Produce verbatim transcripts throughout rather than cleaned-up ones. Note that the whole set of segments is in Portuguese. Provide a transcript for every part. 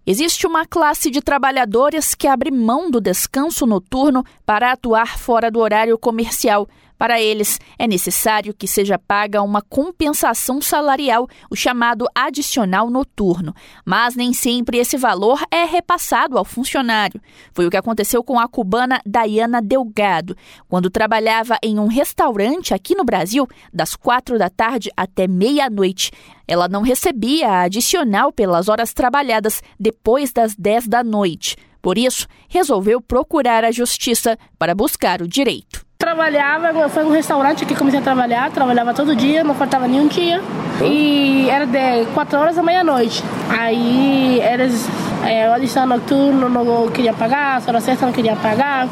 Existe uma classe de trabalhadores que abre mão do descanso noturno para atuar fora do horário comercial. Para eles, é necessário que seja paga uma compensação salarial, o chamado adicional noturno. Mas nem sempre esse valor é repassado ao funcionário. Foi o que aconteceu com a cubana Dayana Delgado, quando trabalhava em um restaurante aqui no Brasil, das quatro da tarde até meia-noite. Ela não recebia a adicional pelas horas trabalhadas depois das dez da noite. Por isso, resolveu procurar a justiça para buscar o direito. Trabalhava, foi um restaurante que comecei a trabalhar, trabalhava todo dia, não faltava nenhum dia. E era de quatro horas da meia-noite. Aí eles, é, o adicional noturno não queria pagar, a hora certa não queria pagar,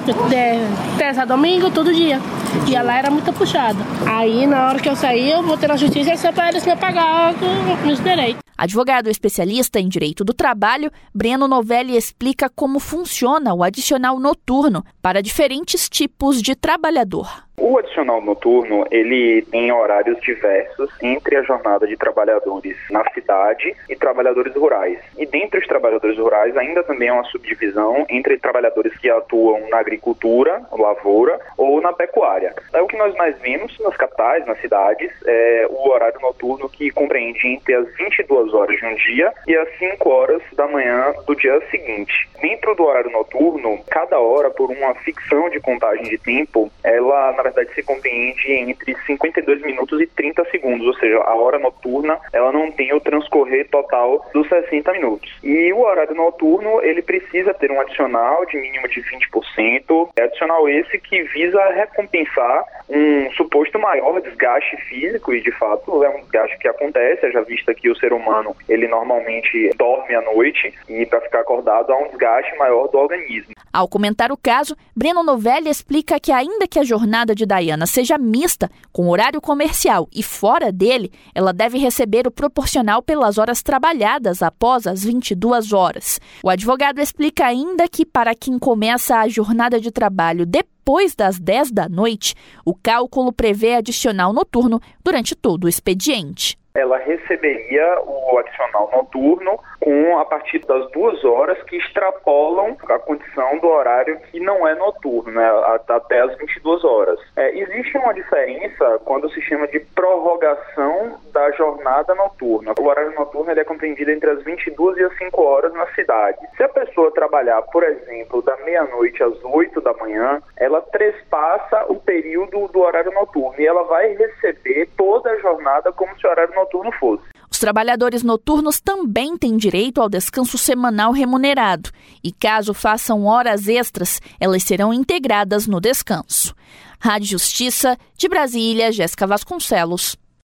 de terça a domingo, todo dia. E lá era muito puxado. Aí na hora que eu saí, eu botei na justiça e disse para eles me pagar meus direitos. Advogado especialista em direito do trabalho, Breno Novelli explica como funciona o adicional noturno para diferentes tipos de trabalhador. O adicional noturno, ele tem horários diversos entre a jornada de trabalhadores na cidade e trabalhadores rurais. E dentre os trabalhadores rurais ainda também é uma subdivisão entre trabalhadores que atuam na agricultura, lavoura ou na pecuária. É o que nós mais vemos nas capitais, nas cidades, é o horário noturno que compreende entre as vinte e duas horas de um dia e as cinco horas da manhã do dia seguinte. Dentro do horário noturno, cada hora, por uma ficção de contagem de tempo, ela, na verdade, se compreende entre cinquenta e dois minutos e trinta segundos, ou seja, a hora noturna, ela não tem o transcorrer total dos sessenta minutos. E o horário noturno, ele precisa ter um adicional de mínimo de vinte por cento, é adicional esse que visa recompensar um suposto maior desgaste físico, e de fato é um desgaste que acontece, já visto que o ser humano, ele normalmente dorme à noite, e para ficar acordado há um desgaste maior do organismo. Ao comentar o caso, Breno Novelli explica que ainda que a jornada de Dayana seja mista, com horário comercial e fora dele, ela deve receber o proporcional pelas horas trabalhadas após as vinte e duas horas. O advogado explica ainda que para quem começa a jornada de trabalho depois das dez da noite, o cálculo prevê adicional noturno durante todo o expediente. Ela receberia o adicional noturno com a partir das duas horas que extrapolam a condição do horário que não é noturno, né, até as vinte e duas horas. É, existe uma diferença quando se chama de prorrogação da jornada noturna. O horário noturno ele é compreendido entre as vinte e duas e as cinco horas na cidade. Se a pessoa trabalhar, por exemplo, da meia-noite às oito da manhã, ela trespassa o período do horário noturno e ela vai receber toda a jornada como se o horário noturno fosse. Os trabalhadores noturnos também têm direito ao descanso semanal remunerado e, caso façam horas extras, elas serão integradas no descanso. Rádio Justiça, de Brasília, Jéssica Vasconcelos.